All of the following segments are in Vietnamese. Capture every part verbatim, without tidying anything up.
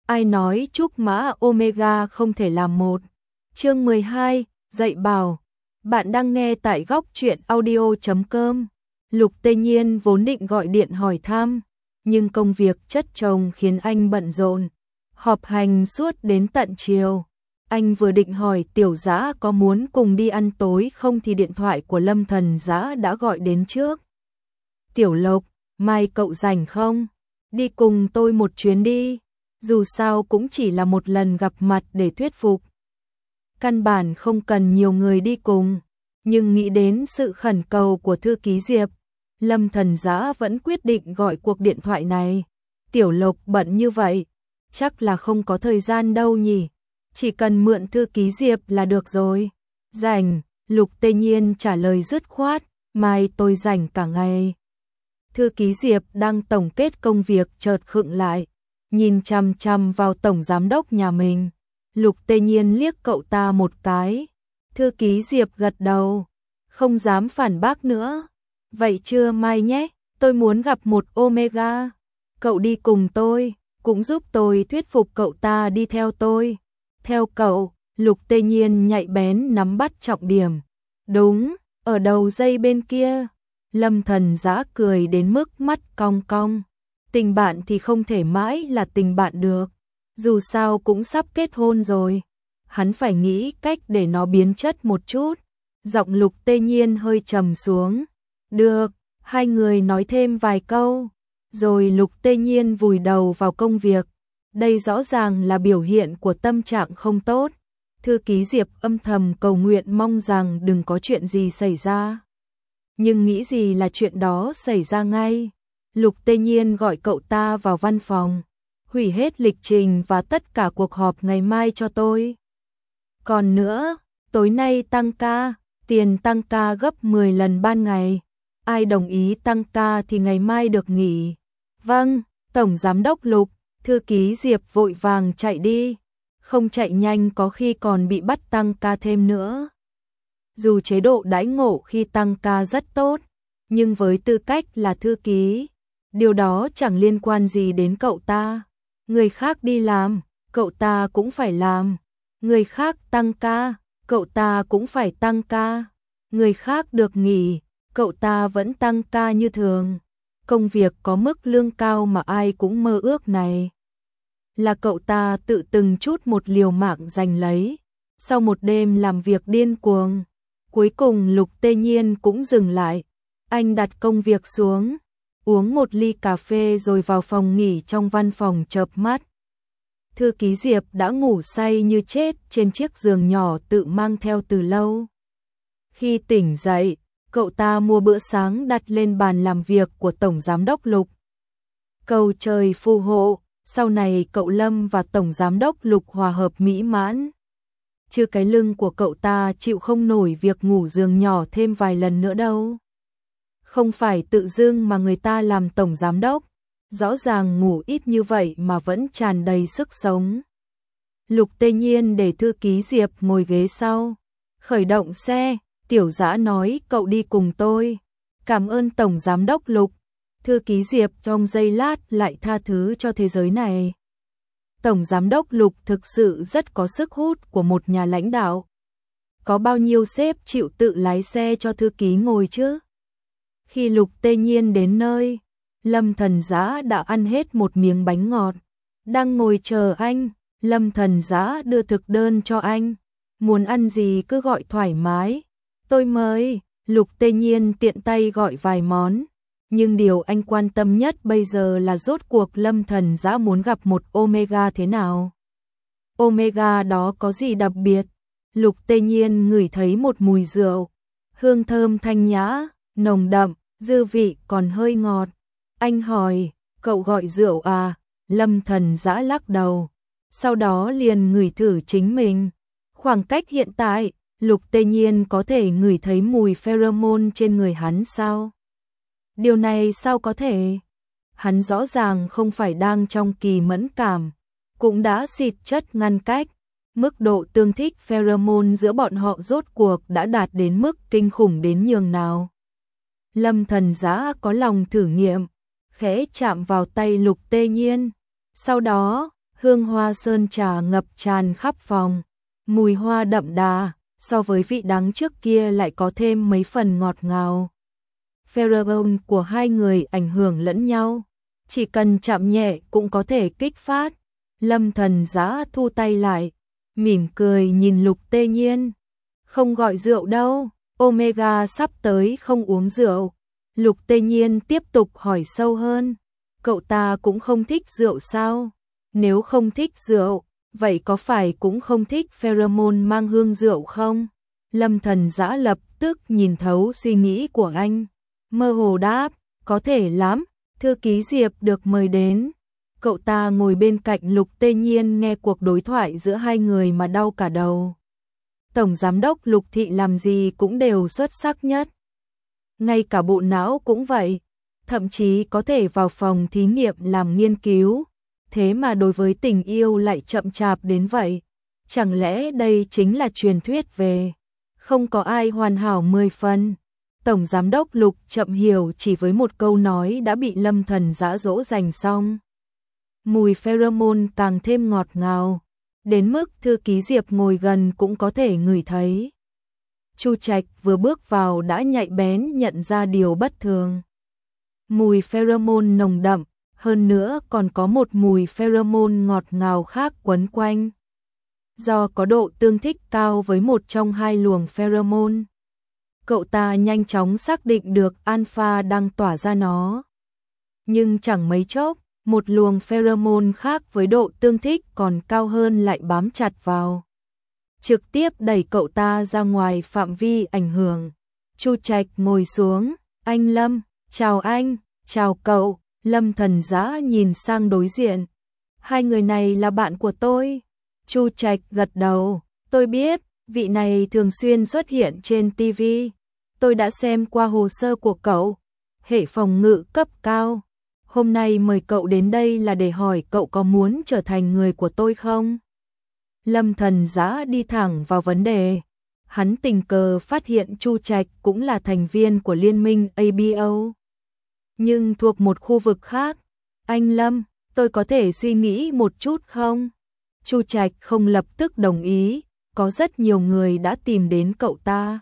Ai nói trúc mã Omega không thể làm một? Chương mười hai, dạy bảo. Bạn đang nghe tại góc truyện audio chấm com. Lục Tê Nhiên vốn định gọi điện hỏi thăm, nhưng công việc chất chồng khiến anh bận rộn, họp hành suốt đến tận chiều. Anh vừa định hỏi Tiểu Dã có muốn cùng đi ăn tối không thì điện thoại của Lâm Thần Dã đã gọi đến trước. Tiểu Lộc, mai cậu rảnh không? Đi cùng tôi một chuyến đi. Dù sao cũng chỉ là một lần gặp mặt để thuyết phục. Căn bản không cần nhiều người đi cùng, nhưng nghĩ đến sự khẩn cầu của thư ký Diệp, Lâm Thần Dã vẫn quyết định gọi cuộc điện thoại này. Tiểu Lộc bận như vậy, chắc là không có thời gian đâu nhỉ, chỉ cần mượn thư ký Diệp là được rồi. Rảnh, Lục Tê Nhiên trả lời dứt khoát, mai tôi rảnh cả ngày. Thư ký Diệp đang tổng kết công việc chợt khựng lại, nhìn chằm chằm vào tổng giám đốc nhà mình. Lục Tê Nhiên liếc cậu ta một cái. Thư ký Diệp gật đầu, không dám phản bác nữa. Vậy trưa mai nhé, tôi muốn gặp một Omega. Cậu đi cùng tôi, cũng giúp tôi thuyết phục cậu ta đi theo tôi. Theo cậu, Lục Tê Nhiên nhạy bén nắm bắt trọng điểm. Đúng, ở đầu dây bên kia. Lâm Thần Dã cười đến mức mắt cong cong. Tình bạn thì không thể mãi là tình bạn được, dù sao cũng sắp kết hôn rồi. Hắn phải nghĩ cách để nó biến chất một chút. Giọng Lục Tê Nhiên hơi trầm xuống. Được, hai người nói thêm vài câu, rồi Lục Tê Nhiên vùi đầu vào công việc. Đây rõ ràng là biểu hiện của tâm trạng không tốt. Thư ký Diệp âm thầm cầu nguyện mong rằng đừng có chuyện gì xảy ra. Nhưng nghĩ gì là chuyện đó xảy ra ngay. Lục Tê Nhiên gọi cậu ta vào văn phòng. Hủy hết lịch trình và tất cả cuộc họp ngày mai cho tôi. Còn nữa, tối nay tăng ca, tiền tăng ca gấp mười lần ban ngày. Ai đồng ý tăng ca thì ngày mai được nghỉ. Vâng, Tổng Giám đốc Lục. Thư ký Diệp vội vàng chạy đi. Không chạy nhanh có khi còn bị bắt tăng ca thêm nữa. Dù chế độ đãi ngộ khi tăng ca rất tốt, nhưng với tư cách là thư ký, điều đó chẳng liên quan gì đến cậu ta. Người khác đi làm, cậu ta cũng phải làm. Người khác tăng ca, cậu ta cũng phải tăng ca. Người khác được nghỉ, cậu ta vẫn tăng ca như thường. Công việc có mức lương cao mà ai cũng mơ ước này, là cậu ta tự từng chút một liều mạng giành lấy. Sau một đêm làm việc điên cuồng, cuối cùng Lục Tê Nhiên cũng dừng lại. Anh đặt công việc xuống, uống một ly cà phê rồi vào phòng nghỉ trong văn phòng chợp mắt. Thư ký Diệp đã ngủ say như chết trên chiếc giường nhỏ tự mang theo từ lâu. Khi tỉnh dậy, cậu ta mua bữa sáng đặt lên bàn làm việc của Tổng Giám đốc Lục. Cầu trời phù hộ, sau này cậu Lâm và Tổng Giám đốc Lục hòa hợp mỹ mãn. Chứ cái lưng của cậu ta chịu không nổi việc ngủ giường nhỏ thêm vài lần nữa đâu. Không phải tự dưng mà người ta làm Tổng Giám đốc, rõ ràng ngủ ít như vậy mà vẫn tràn đầy sức sống. Lục Tê Nhiên để thư ký Diệp ngồi ghế sau. Khởi động xe, Tiểu Dã nói cậu đi cùng tôi. Cảm ơn Tổng Giám đốc Lục. Thư ký Diệp trong giây lát lại tha thứ cho thế giới này. Tổng Giám đốc Lục thực sự rất có sức hút của một nhà lãnh đạo. Có bao nhiêu sếp chịu tự lái xe cho thư ký ngồi chứ? Khi Lục Tê Nhiên đến nơi, Lâm Thần Dã đã ăn hết một miếng bánh ngọt. Đang ngồi chờ anh, Lâm Thần Dã đưa thực đơn cho anh. Muốn ăn gì cứ gọi thoải mái. Tôi mời. Lục Tê Nhiên tiện tay gọi vài món. Nhưng điều anh quan tâm nhất bây giờ là rốt cuộc Lâm Thần Dã muốn gặp một Omega thế nào. Omega đó có gì đặc biệt? Lục Tê Nhiên ngửi thấy một mùi rượu. Hương thơm thanh nhã, nồng đậm, dư vị còn hơi ngọt. Anh hỏi, cậu gọi rượu à? Lâm Thần Dã lắc đầu. Sau đó liền ngửi thử chính mình. Khoảng cách hiện tại, Lục Tê Nhiên có thể ngửi thấy mùi pheromone trên người hắn sao? Điều này sao có thể? Hắn rõ ràng không phải đang trong kỳ mẫn cảm, cũng đã xịt chất ngăn cách. Mức độ tương thích pheromone giữa bọn họ rốt cuộc đã đạt đến mức kinh khủng đến nhường nào. Lâm Thần Dã có lòng thử nghiệm, khẽ chạm vào tay Lục Tê Nhiên. Sau đó, Hương hoa sơn trà ngập tràn khắp phòng, mùi hoa đậm đà, so với vị đắng trước kia lại có thêm mấy phần ngọt ngào. Pheromone của hai người ảnh hưởng lẫn nhau, chỉ cần chạm nhẹ cũng có thể kích phát. Lâm Thần Dã thu tay lại, mỉm cười nhìn Lục Tê Nhiên. Không gọi rượu đâu, Omega sắp tới không uống rượu. Lục Tê Nhiên tiếp tục hỏi sâu hơn, cậu ta cũng không thích rượu sao? Nếu không thích rượu, vậy có phải cũng không thích pheromone mang hương rượu không? Lâm Thần Dã lập tức nhìn thấu suy nghĩ của anh, mơ hồ đáp, có thể lắm. Thư ký Diệp được mời đến. Cậu ta ngồi bên cạnh Lục Tê Nhiên nghe cuộc đối thoại giữa hai người mà đau cả đầu. Tổng giám đốc Lục Thị làm gì cũng đều xuất sắc nhất. Ngay cả bộ não cũng vậy, thậm chí có thể vào phòng thí nghiệm làm nghiên cứu. Thế mà đối với tình yêu lại chậm chạp đến vậy. Chẳng lẽ đây chính là truyền thuyết về không có ai hoàn hảo mười phần. Tổng giám đốc Lục Chậm Hiểu chỉ với một câu nói đã bị Lâm Thần Dã dỗ dành xong. Mùi pheromone càng thêm ngọt ngào, đến mức thư ký Diệp ngồi gần cũng có thể ngửi thấy. Chu Trạch vừa bước vào đã nhạy bén nhận ra điều bất thường. Mùi pheromone nồng đậm, hơn nữa còn có một mùi pheromone ngọt ngào khác quấn quanh. Do có độ tương thích cao với một trong hai luồng pheromone, cậu ta nhanh chóng xác định được alpha đang tỏa ra nó. Nhưng chẳng mấy chốc, một luồng pheromone khác với độ tương thích còn cao hơn lại bám chặt vào, trực tiếp đẩy cậu ta ra ngoài phạm vi ảnh hưởng. Chu Trạch ngồi xuống, anh Lâm, chào anh, chào cậu. Lâm Thần Dã nhìn sang đối diện, hai người này là bạn của tôi. Chu Trạch gật đầu, tôi biết, vị này thường xuyên xuất hiện trên ti vi. Tôi đã xem qua hồ sơ của cậu, hệ phòng ngự cấp cao. Hôm nay mời cậu đến đây là để hỏi cậu có muốn trở thành người của tôi không? Lâm Thần Dã đi thẳng vào vấn đề. Hắn tình cờ phát hiện Chu Trạch cũng là thành viên của liên minh a bê o, nhưng thuộc một khu vực khác. Anh Lâm, tôi có thể suy nghĩ một chút không? Chu Trạch không lập tức đồng ý, có rất nhiều người đã tìm đến cậu ta.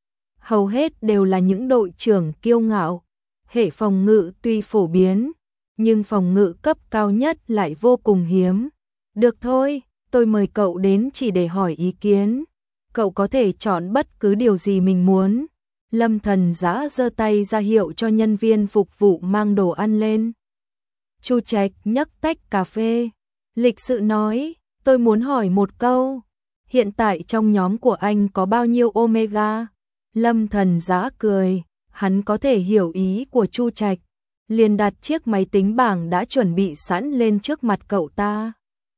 Hầu hết đều là những đội trưởng kiêu ngạo. Hệ phòng ngự tuy phổ biến, nhưng phòng ngự cấp cao nhất lại vô cùng hiếm. Được thôi, tôi mời cậu đến chỉ để hỏi ý kiến. Cậu có thể chọn bất cứ điều gì mình muốn. Lâm Thần Dã giơ tay ra hiệu cho nhân viên phục vụ mang đồ ăn lên. Chu Trạch nhấc tách cà phê, lịch sự nói, tôi muốn hỏi một câu. Hiện tại trong nhóm của anh có bao nhiêu Omega? Lâm Thần Dã cười, hắn có thể hiểu ý của Chu Trạch, liền đặt chiếc máy tính bảng đã chuẩn bị sẵn lên trước mặt cậu ta.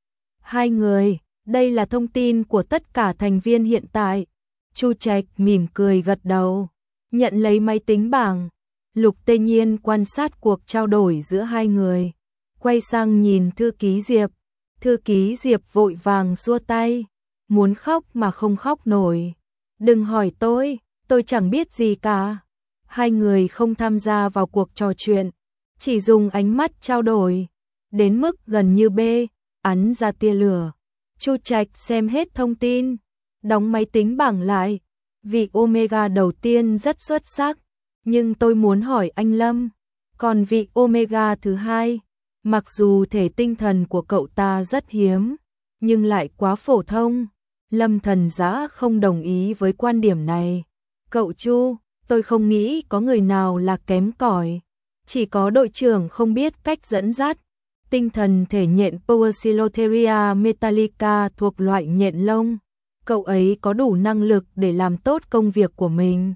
Hai người, đây là thông tin của tất cả thành viên hiện tại. Chu Trạch mỉm cười gật đầu, nhận lấy máy tính bảng. Lục Tê Nhiên quan sát cuộc trao đổi giữa hai người, quay sang nhìn thư ký Diệp. Thư ký Diệp vội vàng xua tay, muốn khóc mà không khóc nổi. Đừng hỏi tôi, tôi chẳng biết gì cả. Hai người không tham gia vào cuộc trò chuyện, chỉ dùng ánh mắt trao đổi, đến mức gần như bê, ắn ra tia lửa. Chu Trạch xem hết thông tin, đóng máy tính bảng lại. Vị Omega đầu tiên rất xuất sắc, nhưng tôi muốn hỏi anh Lâm, còn vị Omega thứ hai, mặc dù thể tinh thần của cậu ta rất hiếm, nhưng lại quá phổ thông. Lâm Thần Dã không đồng ý với quan điểm này. Cậu Chu, tôi không nghĩ có người nào là kém cỏi, chỉ có đội trưởng không biết cách dẫn dắt. Tinh thần thể nhện Poecilotheria metallica thuộc loại nhện lông. Cậu ấy có đủ năng lực để làm tốt công việc của mình.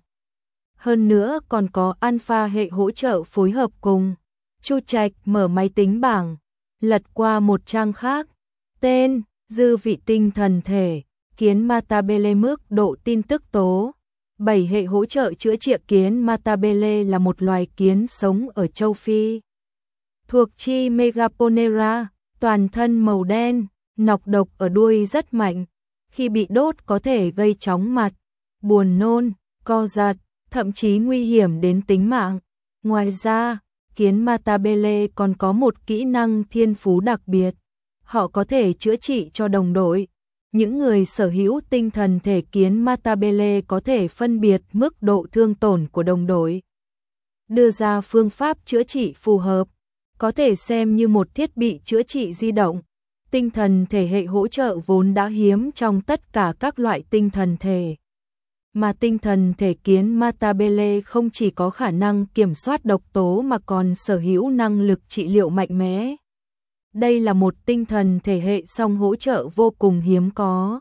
Hơn nữa còn có alpha hệ hỗ trợ phối hợp cùng. Chu Trạch mở máy tính bảng, lật qua một trang khác. Tên, dư vị tinh thần thể, kiến Matabele mức độ tin tức tố. bảy hệ hỗ trợ chữa trị. Kiến Matabele là một loài kiến sống ở châu Phi, thuộc chi Megaponera, toàn thân màu đen, nọc độc ở đuôi rất mạnh. Khi bị đốt có thể gây chóng mặt, buồn nôn, co giật, thậm chí nguy hiểm đến tính mạng. Ngoài ra, kiến Matabele còn có một kỹ năng thiên phú đặc biệt. họ có thể chữa trị cho đồng đội. Những người sở hữu tinh thần thể kiến Matabele có thể phân biệt mức độ thương tổn của đồng đội, đưa ra phương pháp chữa trị phù hợp, có thể xem như một thiết bị chữa trị di động. Tinh thần thể hệ hỗ trợ vốn đã hiếm trong tất cả các loại tinh thần thể. Mà tinh thần thể kiến Matabele không chỉ có khả năng kiểm soát độc tố mà còn sở hữu năng lực trị liệu mạnh mẽ. Đây là một tinh thần thể hệ song hỗ trợ vô cùng hiếm có.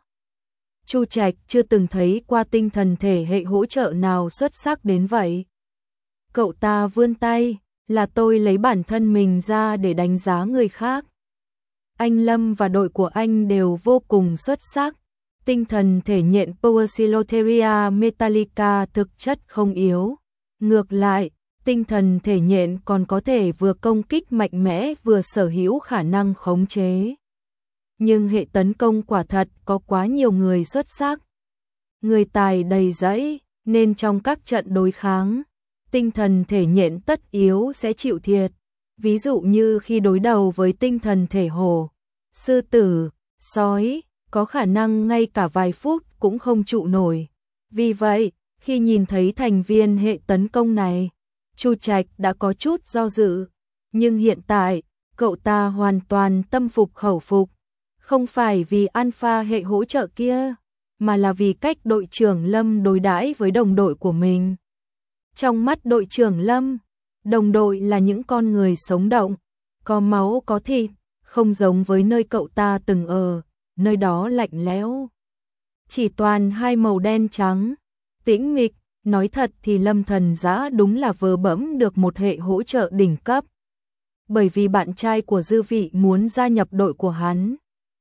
Chu Trạch chưa từng thấy qua tinh thần thể hệ hỗ trợ nào xuất sắc đến vậy. Cậu ta vươn tay, là tôi lấy bản thân mình ra để đánh giá người khác. Anh Lâm và đội của anh đều vô cùng xuất sắc. Tinh thần thể nhện Poecilotheria metallica thực chất không yếu. Ngược lại, tinh thần thể nhện còn có thể vừa công kích mạnh mẽ vừa sở hữu khả năng khống chế. Nhưng hệ tấn công quả thật có quá nhiều người xuất sắc. Người tài đầy dẫy, nên trong các trận đối kháng, tinh thần thể nhện tất yếu sẽ chịu thiệt. Ví dụ như khi đối đầu với tinh thần thể hổ, sư tử, sói, có khả năng ngay cả vài phút cũng không trụ nổi. Vì vậy, khi nhìn thấy thành viên hệ tấn công này, Chu Trạch đã có chút do dự. Nhưng hiện tại, cậu ta hoàn toàn tâm phục khẩu phục. Không phải vì alpha hệ hỗ trợ kia, mà là vì cách đội trưởng Lâm đối đãi với đồng đội của mình. Trong mắt đội trưởng Lâm, đồng đội là những con người sống động, có máu có thịt, không giống với nơi cậu ta từng ở, nơi đó lạnh lẽo. Chỉ toàn hai màu đen trắng, tĩnh mịch, nói thật thì Lâm Thần Giã đúng là vớ bẫm được một hệ hỗ trợ đỉnh cấp. Bởi vì bạn trai của Dư Vị muốn gia nhập đội của hắn.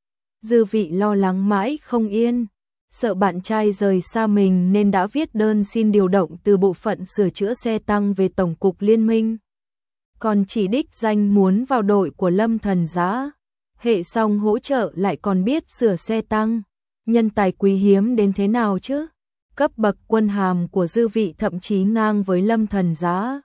Dư Vị lo lắng mãi không yên, sợ bạn trai rời xa mình nên đã viết đơn xin điều động từ bộ phận sửa chữa xe tăng về Tổng cục Liên minh. Còn chỉ đích danh muốn vào đội của Lâm Thần Giã. Hệ song hỗ trợ lại còn biết sửa xe tăng. Nhân tài quý hiếm đến thế nào chứ? Cấp bậc quân hàm của Dư Vị thậm chí ngang với Lâm Thần Giã.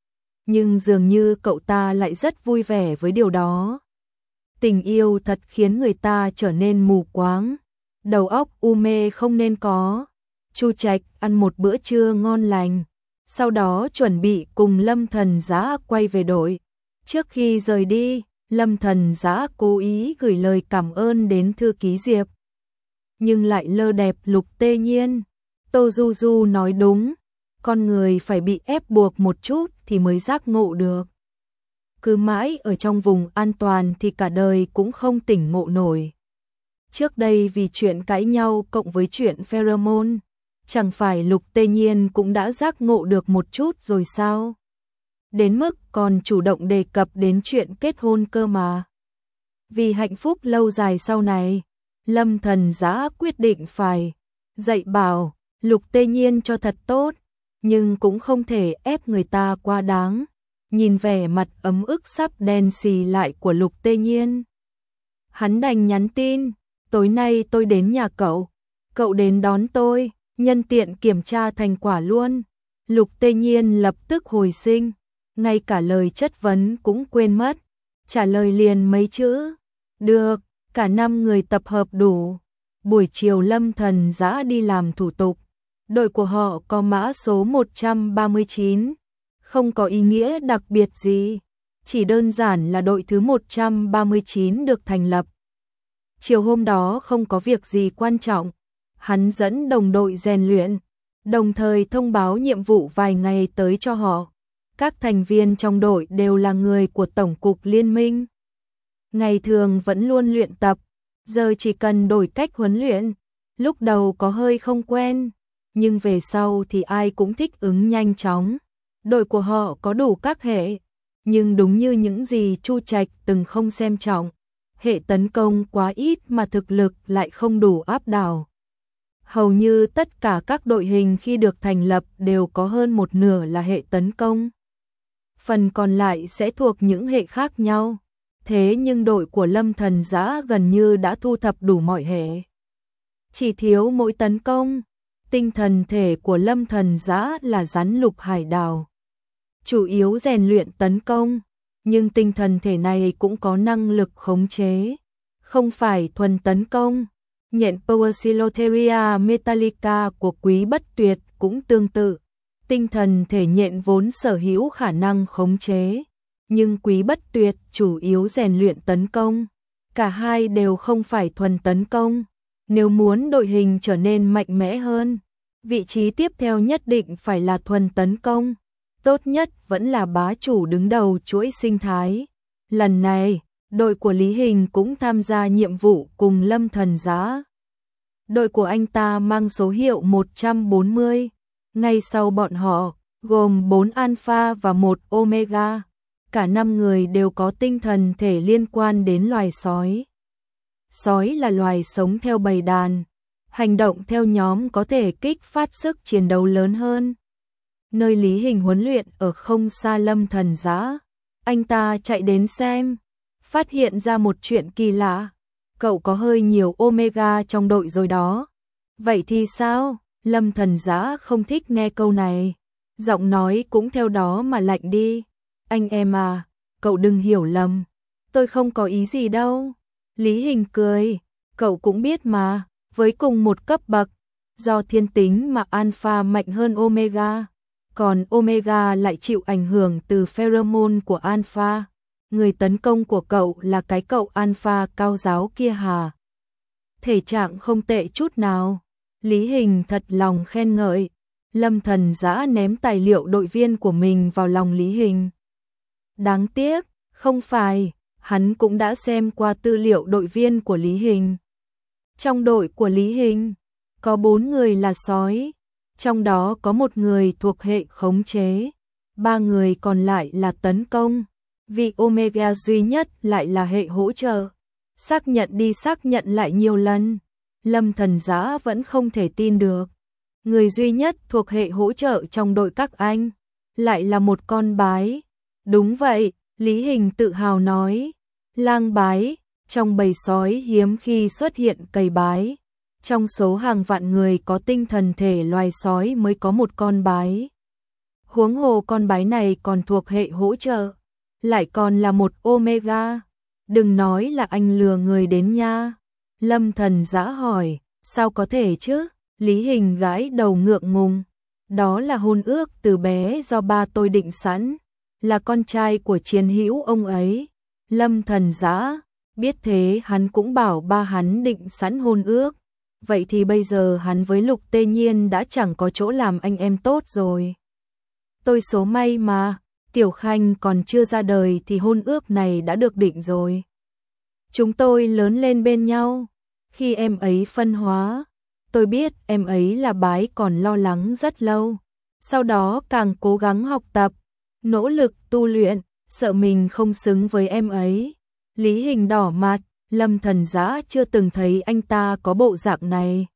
Nhưng dường như cậu ta lại rất vui vẻ với điều đó. Tình yêu thật khiến người ta trở nên mù quáng. Đầu óc u mê không nên có. Chu Trạch ăn một bữa trưa ngon lành, sau đó chuẩn bị cùng Lâm Thần Giã quay về đội. Trước khi rời đi, Lâm Thần Giã cố ý gửi lời cảm ơn đến thư ký Diệp. Nhưng lại lơ đẹp Lục Tê Nhiên. Tô Du Du nói đúng, con người phải bị ép buộc một chút thì mới giác ngộ được. Cứ mãi ở trong vùng an toàn thì cả đời cũng không tỉnh ngộ nổi. Trước đây vì chuyện cãi nhau cộng với chuyện pheromone, chẳng phải Lục Tê Nhiên cũng đã giác ngộ được một chút rồi sao? Đến mức còn chủ động đề cập đến chuyện kết hôn cơ mà. Vì hạnh phúc lâu dài sau này, Lâm Thần Giã quyết định phải dạy bảo Lục Tê Nhiên cho thật tốt, nhưng cũng không thể ép người ta quá đáng. Nhìn vẻ mặt ấm ức sắp đen xì lại của Lục Tê Nhiên, hắn đành nhắn tin, tối nay tôi đến nhà cậu, cậu đến đón tôi, nhân tiện kiểm tra thành quả luôn. Lục Tê Nhiên lập tức hồi sinh, ngay cả lời chất vấn cũng quên mất, trả lời liền mấy chữ, được. Cả năm người tập hợp đủ. Buổi chiều Lâm Thần Giã đi làm thủ tục. Đội của họ có mã số một trăm ba mươi chín, không có ý nghĩa đặc biệt gì, chỉ đơn giản là đội thứ một trăm ba mươi chín được thành lập. Chiều hôm đó không có việc gì quan trọng, hắn dẫn đồng đội rèn luyện, đồng thời thông báo nhiệm vụ vài ngày tới cho họ. Các thành viên trong đội đều là người của Tổng cục Liên minh. Ngày thường vẫn luôn luyện tập, giờ chỉ cần đổi cách huấn luyện. Lúc đầu có hơi không quen, nhưng về sau thì ai cũng thích ứng nhanh chóng. Đội của họ có đủ các hệ, nhưng đúng như những gì Chu Trạch từng không xem trọng, hệ tấn công quá ít mà thực lực lại không đủ áp đảo. Hầu như tất cả các đội hình khi được thành lập đều có hơn một nửa là hệ tấn công. Phần còn lại sẽ thuộc những hệ khác nhau. Thế nhưng đội của Lâm Thần Giã gần như đã thu thập đủ mọi hệ. Chỉ thiếu mỗi tấn công. Tinh thần thể của Lâm Thần Giã là rắn lục hải đào, chủ yếu rèn luyện tấn công, nhưng tinh thần thể này cũng có năng lực khống chế. không phải thuần tấn công. Nhện Poecilotheria metallica của Quý Bất Tuyệt cũng tương tự. Tinh thần thể nhện vốn sở hữu khả năng khống chế, nhưng Quý Bất Tuyệt chủ yếu rèn luyện tấn công. Cả hai đều không phải thuần tấn công. Nếu muốn đội hình trở nên mạnh mẽ hơn, vị trí tiếp theo nhất định phải là thuần tấn công. Tốt nhất vẫn là bá chủ đứng đầu chuỗi sinh thái. Lần này, đội của Lý Hình cũng tham gia nhiệm vụ cùng Lâm Thần Giá. Đội của anh ta mang số hiệu một trăm bốn mươi. Ngay sau bọn họ, gồm bốn alpha và một omega. Cả năm người đều có tinh thần thể liên quan đến loài sói. Sói là loài sống theo bầy đàn. Hành động theo nhóm có thể kích phát sức chiến đấu lớn hơn. Nơi Lý Hình huấn luyện ở không xa Lâm Thần Giá. Anh ta chạy đến xem, phát hiện ra một chuyện kỳ lạ. Cậu có hơi nhiều omega trong đội rồi đó. Vậy thì sao? Lâm Thần Giá không thích nghe câu này. Giọng nói cũng theo đó mà lạnh đi. Anh em à, cậu đừng hiểu lầm. Tôi không có ý gì đâu. Lý Hình cười. Cậu cũng biết mà, với cùng một cấp bậc, do thiên tính mà alpha mạnh hơn omega. Còn omega lại chịu ảnh hưởng từ pheromone của alpha. Người tấn công của cậu là cái cậu alpha cao giáo kia hả? Thể trạng không tệ chút nào. Lý Hình thật lòng khen ngợi. Lâm Thần Giá ném tài liệu đội viên của mình vào lòng Lý Hình. Đáng tiếc, không phải, hắn cũng đã xem qua tư liệu đội viên của Lý Hình. Trong đội của Lý Hình, có bốn người là sói, trong đó có một người thuộc hệ khống chế, ba người còn lại là tấn công, vị omega duy nhất lại là hệ hỗ trợ. Xác nhận đi xác nhận lại nhiều lần, Lâm Thần Giá vẫn không thể tin được. Người duy nhất thuộc hệ hỗ trợ trong đội các anh, lại là một con bái. Đúng vậy, Lý Hình tự hào nói. Lang bái, trong bầy sói hiếm khi xuất hiện cầy bái. Trong số hàng vạn người có tinh thần thể loài sói mới có một con bái. Huống hồ con bái này còn thuộc hệ hỗ trợ, lại còn là một omega. Đừng nói là anh lừa người đến nha. Lâm Thần Giá hỏi, sao có thể chứ? Lý Hình gãi đầu ngượng ngùng. Đó là hôn ước từ bé do ba tôi định sẵn, là con trai của chiến hữu ông ấy. Lâm Thần Giá, biết thế hắn cũng bảo ba hắn định sẵn hôn ước. Vậy thì bây giờ hắn với Lục Tê Nhiên đã chẳng có chỗ làm anh em tốt rồi. Tôi số may mà, Tiểu Khanh còn chưa ra đời thì hôn ước này đã được định rồi. Chúng tôi lớn lên bên nhau. Khi em ấy phân hóa, tôi biết em ấy là bái còn lo lắng rất lâu. Sau đó càng cố gắng học tập, nỗ lực tu luyện, sợ mình không xứng với em ấy. Lý Hình đỏ mặt, Lâm Thần Giá chưa từng thấy anh ta có bộ dạng này.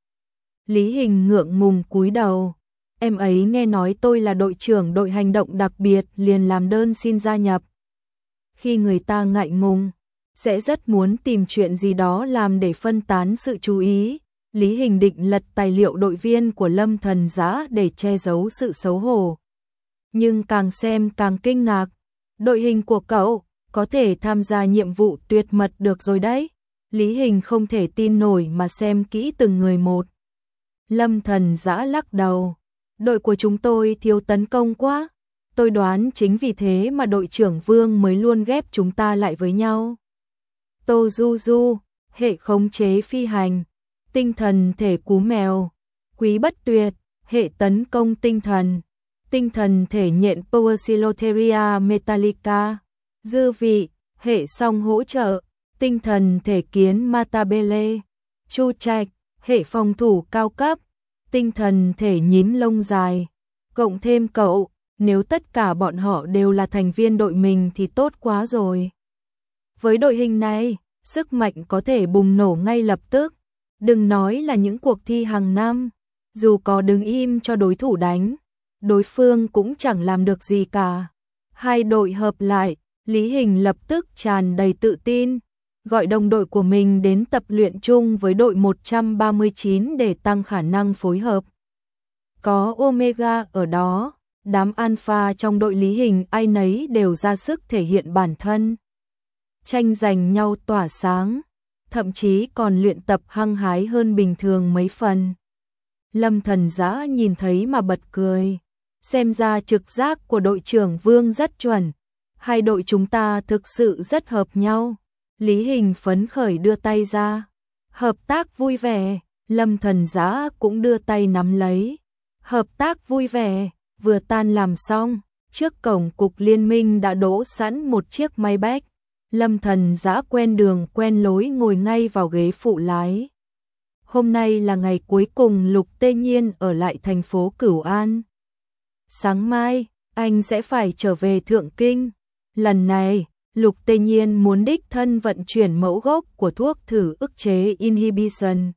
Lý Hình ngượng ngùng cúi đầu. Em ấy nghe nói tôi là đội trưởng đội hành động đặc biệt liền làm đơn xin gia nhập. Khi người ta ngại ngùng, sẽ rất muốn tìm chuyện gì đó làm để phân tán sự chú ý. Lý Hình định lật tài liệu đội viên của Lâm Thần Giá để che giấu sự xấu hổ. Nhưng càng xem càng kinh ngạc. Đội hình của cậu có thể tham gia nhiệm vụ tuyệt mật được rồi đấy. Lý Hình không thể tin nổi mà xem kỹ từng người một. Lâm Thần Giá lắc đầu. Đội của chúng tôi thiếu tấn công quá. Tôi đoán chính vì thế mà đội trưởng Vương mới luôn ghép chúng ta lại với nhau. Tô Du Du, hệ khống chế phi hành, tinh thần thể cú mèo. Quý Bất Tuyệt, hệ tấn công tinh thần, tinh thần thể nhện Poecilotheria metallica. Dư Vị, hệ song hỗ trợ, tinh thần thể kiến Matabele. Chu Trạch, hệ phòng thủ cao cấp, tinh thần thể nhím lông dài. Cộng thêm cậu, nếu tất cả bọn họ đều là thành viên đội mình thì tốt quá rồi. Với đội hình này, sức mạnh có thể bùng nổ ngay lập tức. Đừng nói là những cuộc thi hàng năm, dù có đứng im cho đối thủ đánh, đối phương cũng chẳng làm được gì cả. Hai đội hợp lại, Lý Hình lập tức tràn đầy tự tin, gọi đồng đội của mình đến tập luyện chung với đội một trăm ba mươi chín để tăng khả năng phối hợp. Có Omega ở đó, đám alpha trong đội Lý Hình ai nấy đều ra sức thể hiện bản thân. Tranh giành nhau tỏa sáng, thậm chí còn luyện tập hăng hái hơn bình thường mấy phần. Lâm Thần Giã nhìn thấy mà bật cười, xem ra trực giác của đội trưởng Vương rất chuẩn, hai đội chúng ta thực sự rất hợp nhau. Lý Hình phấn khởi đưa tay ra, hợp tác vui vẻ, Lâm Thần Giã cũng đưa tay nắm lấy, hợp tác vui vẻ. Vừa tan làm xong, trước cổng cục liên minh đã đỗ sẵn một chiếc Maybach. Lâm Thần Giã quen đường quen lối ngồi ngay vào ghế phụ lái. Hôm nay là ngày cuối cùng Lục Tê Nhiên ở lại thành phố Cửu An. Sáng mai, anh sẽ phải trở về Thượng Kinh. Lần này, Lục Tê Nhiên muốn đích thân vận chuyển mẫu gốc của thuốc thử ức chế inhibition.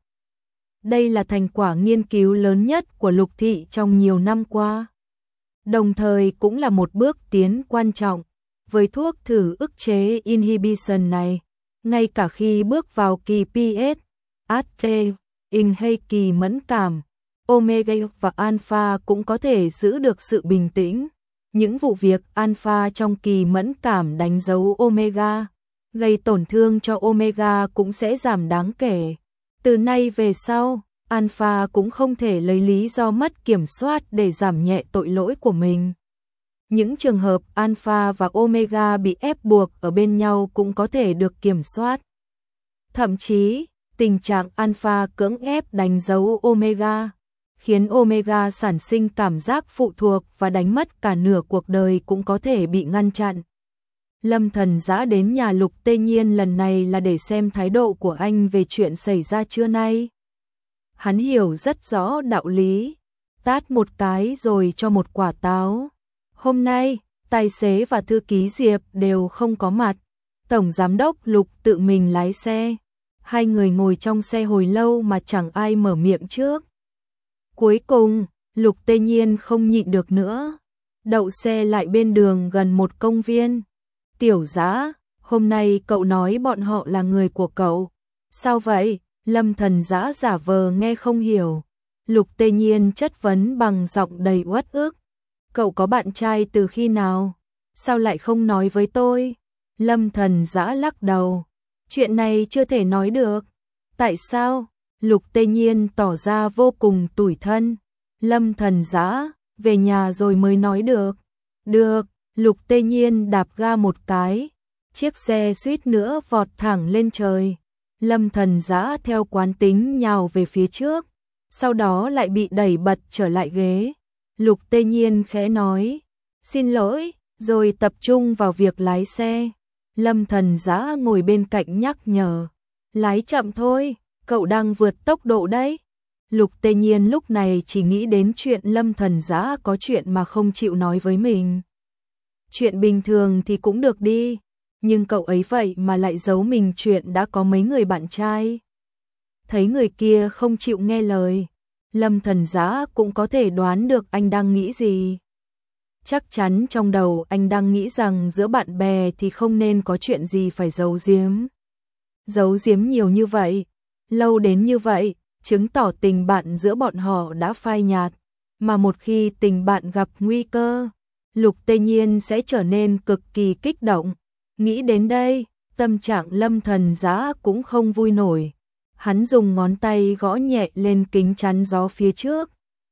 Đây là thành quả nghiên cứu lớn nhất của Lục Thị trong nhiều năm qua. Đồng thời cũng là một bước tiến quan trọng. Với thuốc thử ức chế inhibition này, ngay cả khi bước vào kỳ pê ét, hát tê, in hay kỳ mẫn cảm, omega và alpha cũng có thể giữ được sự bình tĩnh. Những vụ việc alpha trong kỳ mẫn cảm đánh dấu omega, gây tổn thương cho omega cũng sẽ giảm đáng kể. Từ nay về sau, alpha cũng không thể lấy lý do mất kiểm soát để giảm nhẹ tội lỗi của mình. Những trường hợp alpha và omega bị ép buộc ở bên nhau cũng có thể được kiểm soát. Thậm chí, tình trạng alpha cưỡng ép đánh dấu omega, khiến omega sản sinh cảm giác phụ thuộc và đánh mất cả nửa cuộc đời cũng có thể bị ngăn chặn. Lâm Thần Giã đến nhà Lục Tê Nhiên lần này là để xem thái độ của anh về chuyện xảy ra trưa nay. Hắn hiểu rất rõ đạo lý, tát một cái rồi cho một quả táo. Hôm nay, tài xế và thư ký Diệp đều không có mặt. Tổng giám đốc Lục tự mình lái xe. Hai người ngồi trong xe hồi lâu mà chẳng ai mở miệng trước. Cuối cùng, Lục Tê Nhiên không nhịn được nữa. Đậu xe lại bên đường gần một công viên. Tiểu Giã, hôm nay cậu nói bọn họ là người của cậu. Sao vậy? Lâm Thần Giã giả vờ nghe không hiểu. Lục Tê Nhiên chất vấn bằng giọng đầy uất ức. Cậu có bạn trai từ khi nào? Sao lại không nói với tôi? Lâm Thần Giã lắc đầu. Chuyện này chưa thể nói được. Tại sao? Lục Tê Nhiên tỏ ra vô cùng tủi thân. Lâm Thần Giã, về nhà rồi mới nói được. Được, Lục Tê Nhiên đạp ga một cái. Chiếc xe suýt nữa vọt thẳng lên trời. Lâm Thần Giã theo quán tính nhào về phía trước. Sau đó lại bị đẩy bật trở lại ghế. Lục Tê Nhiên khẽ nói, xin lỗi, rồi tập trung vào việc lái xe. Lâm Thần Giã ngồi bên cạnh nhắc nhở, lái chậm thôi, cậu đang vượt tốc độ đấy. Lục Tê Nhiên lúc này chỉ nghĩ đến chuyện Lâm Thần Giã có chuyện mà không chịu nói với mình. Chuyện bình thường thì cũng được đi, nhưng cậu ấy vậy mà lại giấu mình chuyện đã có mấy người bạn trai. Thấy người kia không chịu nghe lời, Lâm Thần Giã cũng có thể đoán được anh đang nghĩ gì. Chắc chắn trong đầu anh đang nghĩ rằng giữa bạn bè thì không nên có chuyện gì phải giấu giếm. Giấu giếm nhiều như vậy, lâu đến như vậy, chứng tỏ tình bạn giữa bọn họ đã phai nhạt. Mà một khi tình bạn gặp nguy cơ, Lục Tê Nhiên sẽ trở nên cực kỳ kích động. Nghĩ đến đây, tâm trạng Lâm Thần Giã cũng không vui nổi. Hắn dùng ngón tay gõ nhẹ lên kính chắn gió phía trước.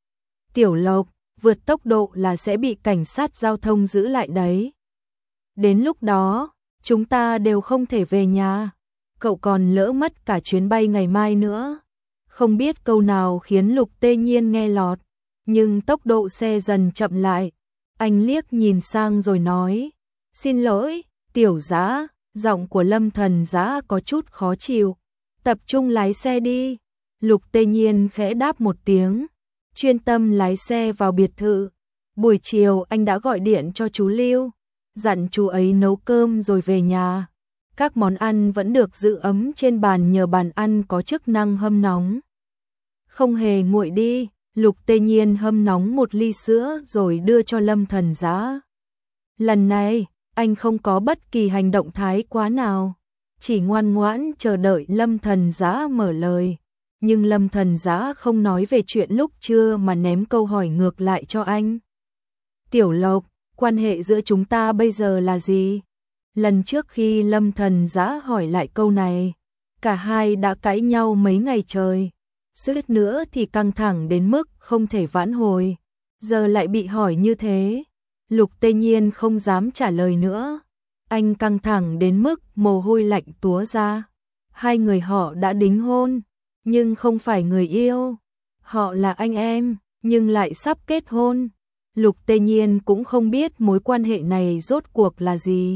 Tiểu Lộc, vượt tốc độ là sẽ bị cảnh sát giao thông giữ lại đấy. Đến lúc đó, chúng ta đều không thể về nhà. Cậu còn lỡ mất cả chuyến bay ngày mai nữa. Không biết câu nào khiến Lục Tê Nhiên nghe lọt, nhưng tốc độ xe dần chậm lại. Anh liếc nhìn sang rồi nói, xin lỗi, Tiểu Giã. Giọng của Lâm Thần Giã có chút khó chịu. Tập trung lái xe đi. Lục Tê Nhiên khẽ đáp một tiếng, chuyên tâm lái xe vào biệt thự. Buổi chiều anh đã gọi điện cho chú Lưu, dặn chú ấy nấu cơm rồi về nhà. Các món ăn vẫn được giữ ấm trên bàn nhờ bàn ăn có chức năng hâm nóng. Không hề nguội đi, Lục Tê Nhiên hâm nóng một ly sữa rồi đưa cho Lâm Thần Giã. Lần này, anh không có bất kỳ hành động thái quá nào, chỉ ngoan ngoãn chờ đợi Lâm Thần Giã mở lời. Nhưng Lâm Thần Giã không nói về chuyện lúc trưa mà ném câu hỏi ngược lại cho anh. Tiểu Lộc, quan hệ giữa chúng ta bây giờ là gì? Lần trước khi Lâm Thần Giã hỏi lại câu này, Cả hai đã cãi nhau mấy ngày trời, suýt nữa thì căng thẳng đến mức không thể vãn hồi. Giờ lại bị hỏi như thế, Lục Tê Nhiên không dám trả lời nữa. Anh căng thẳng đến mức mồ hôi lạnh túa ra. Hai người họ đã đính hôn, nhưng không phải người yêu. Họ là anh em, nhưng lại sắp kết hôn. Lục Tê Nhiên cũng không biết mối quan hệ này rốt cuộc là gì.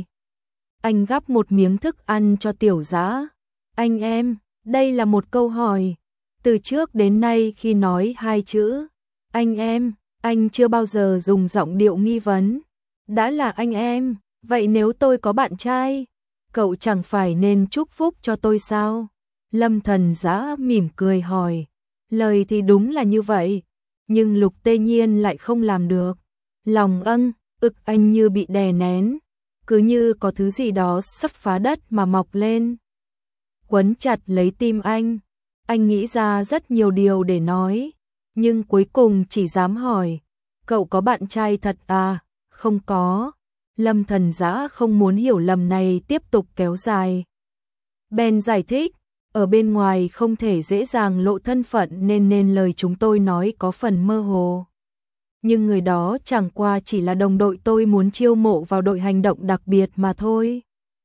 Anh gắp một miếng thức ăn cho Tiểu Dã. Anh em, đây là một câu hỏi. Từ trước đến nay khi nói hai chữ anh em, anh chưa bao giờ dùng giọng điệu nghi vấn. Đã là anh em, vậy nếu tôi có bạn trai, cậu chẳng phải nên chúc phúc cho tôi sao? Lâm Thần Dã mỉm cười hỏi. Lời thì đúng là như vậy, nhưng Lục Tê Nhiên lại không làm được. Lòng âng, ực anh như bị đè nén, cứ như có thứ gì đó sắp phá đất mà mọc lên, quấn chặt lấy tim anh. Anh nghĩ ra rất nhiều điều để nói, nhưng cuối cùng chỉ dám hỏi, cậu có bạn trai thật à? Không có. Lâm Thần Dã không muốn hiểu lầm này tiếp tục kéo dài. Ben giải thích, ở bên ngoài không thể dễ dàng lộ thân phận nên nên lời chúng tôi nói có phần mơ hồ. Nhưng người đó chẳng qua chỉ là đồng đội tôi muốn chiêu mộ vào đội hành động đặc biệt mà thôi.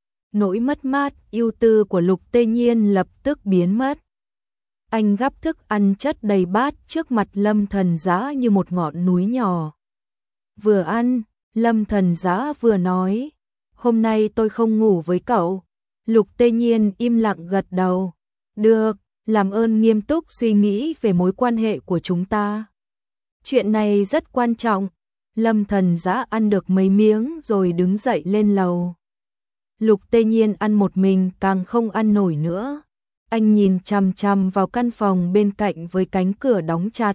Nỗi mất mát, ưu tư của Lục Tê Nhiên lập tức biến mất. Anh gắp thức ăn chất đầy bát trước mặt Lâm Thần Dã như một ngọn núi nhỏ. Vừa ăn, Lâm Thần Dã vừa nói, hôm nay tôi không ngủ với cậu. Lục Tê Nhiên im lặng gật đầu. Được, làm ơn nghiêm túc suy nghĩ về mối quan hệ của chúng ta. Chuyện này rất quan trọng. Lâm Thần Dã ăn được mấy miếng rồi đứng dậy lên lầu. Lục Tê Nhiên ăn một mình càng không ăn nổi nữa. Anh nhìn chằm chằm vào căn phòng bên cạnh với cánh cửa đóng chặt.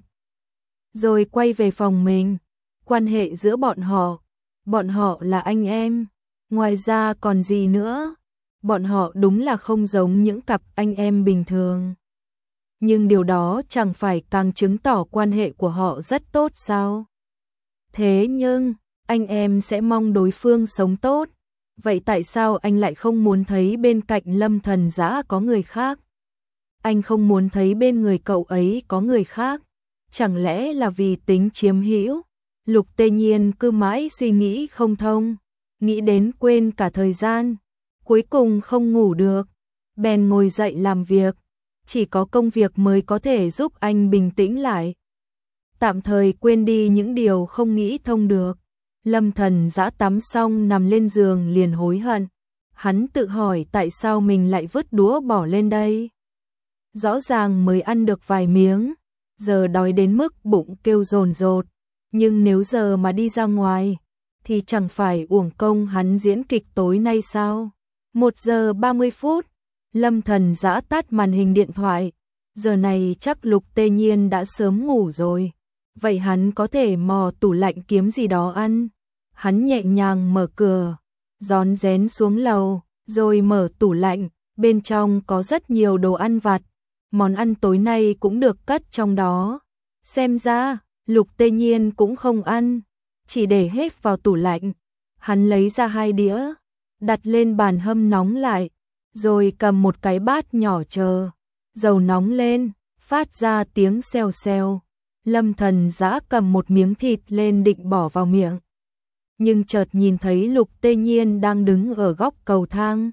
Rồi quay về phòng mình. Quan hệ giữa bọn họ, bọn họ là anh em. Ngoài ra còn gì nữa? Bọn họ đúng là không giống những cặp anh em bình thường. Nhưng điều đó chẳng phải càng chứng tỏ quan hệ của họ rất tốt sao? Thế nhưng, anh em sẽ mong đối phương sống tốt. Vậy tại sao anh lại không muốn thấy bên cạnh Lâm Thần Dã có người khác? Anh không muốn thấy bên người cậu ấy có người khác. Chẳng lẽ là vì tính chiếm hữu? Lục Tê Nhiên cứ mãi suy nghĩ không thông, nghĩ đến quên cả thời gian. Cuối cùng không ngủ được, bèn ngồi dậy làm việc. Chỉ có công việc mới có thể giúp anh bình tĩnh lại, tạm thời quên đi những điều không nghĩ thông được. Lâm Thần Dã tắm xong nằm lên giường liền hối hận. Hắn tự hỏi tại sao mình lại vứt đũa bỏ lên đây. Rõ ràng mới ăn được vài miếng, giờ đói đến mức bụng kêu dồn dột. Nhưng nếu giờ mà đi ra ngoài, thì chẳng phải uổng công hắn diễn kịch tối nay sao? Một giờ ba mươi phút, Lâm Thần Dã tắt màn hình điện thoại. Giờ này chắc Lục Tê Nhiên đã sớm ngủ rồi. Vậy hắn có thể mò tủ lạnh kiếm gì đó ăn. Hắn nhẹ nhàng mở cửa, rón rén xuống lầu, rồi mở tủ lạnh. Bên trong có rất nhiều đồ ăn vặt. Món ăn tối nay cũng được cất trong đó. Xem ra, Lục Tê Nhiên cũng không ăn, chỉ để hết vào tủ lạnh. Hắn lấy ra hai đĩa, đặt lên bàn hâm nóng lại, rồi cầm một cái bát nhỏ chờ. Dầu nóng lên, phát ra tiếng xèo xèo. Lâm Thần Dã cầm một miếng thịt lên định bỏ vào miệng. Nhưng chợt nhìn thấy Lục Tê Nhiên đang đứng ở góc cầu thang.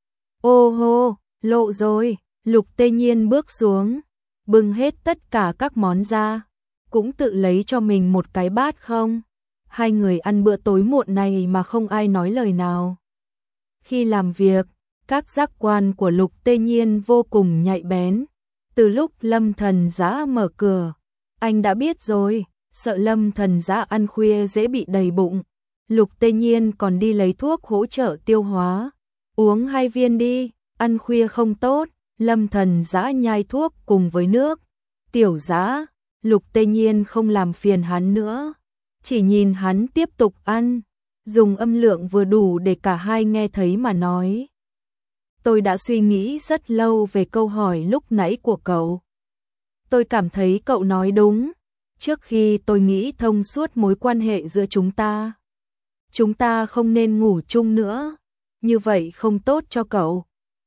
Ô hô, lộ rồi. Lục Tê Nhiên bước xuống, bưng hết tất cả các món ra, cũng tự lấy cho mình một cái bát không. Hai người ăn bữa tối muộn này mà không ai nói lời nào. Khi làm việc, các giác quan của Lục Tê Nhiên vô cùng nhạy bén. Từ lúc Lâm Thần Dã mở cửa, anh đã biết rồi, sợ Lâm Thần Dã ăn khuya dễ bị đầy bụng. Lục Tê Nhiên còn đi lấy thuốc hỗ trợ tiêu hóa. Uống hai viên đi, ăn khuya không tốt. Lâm Thần Dã nhai thuốc cùng với nước. Tiểu Dã, Lục Tê Nhiên không làm phiền hắn nữa, chỉ nhìn hắn tiếp tục ăn, dùng âm lượng vừa đủ để cả hai nghe thấy mà nói. Tôi đã suy nghĩ rất lâu về câu hỏi lúc nãy của cậu. Tôi cảm thấy cậu nói đúng. Trước khi tôi nghĩ thông suốt mối quan hệ giữa chúng ta, chúng ta không nên ngủ chung nữa. Như vậy không tốt cho cậu.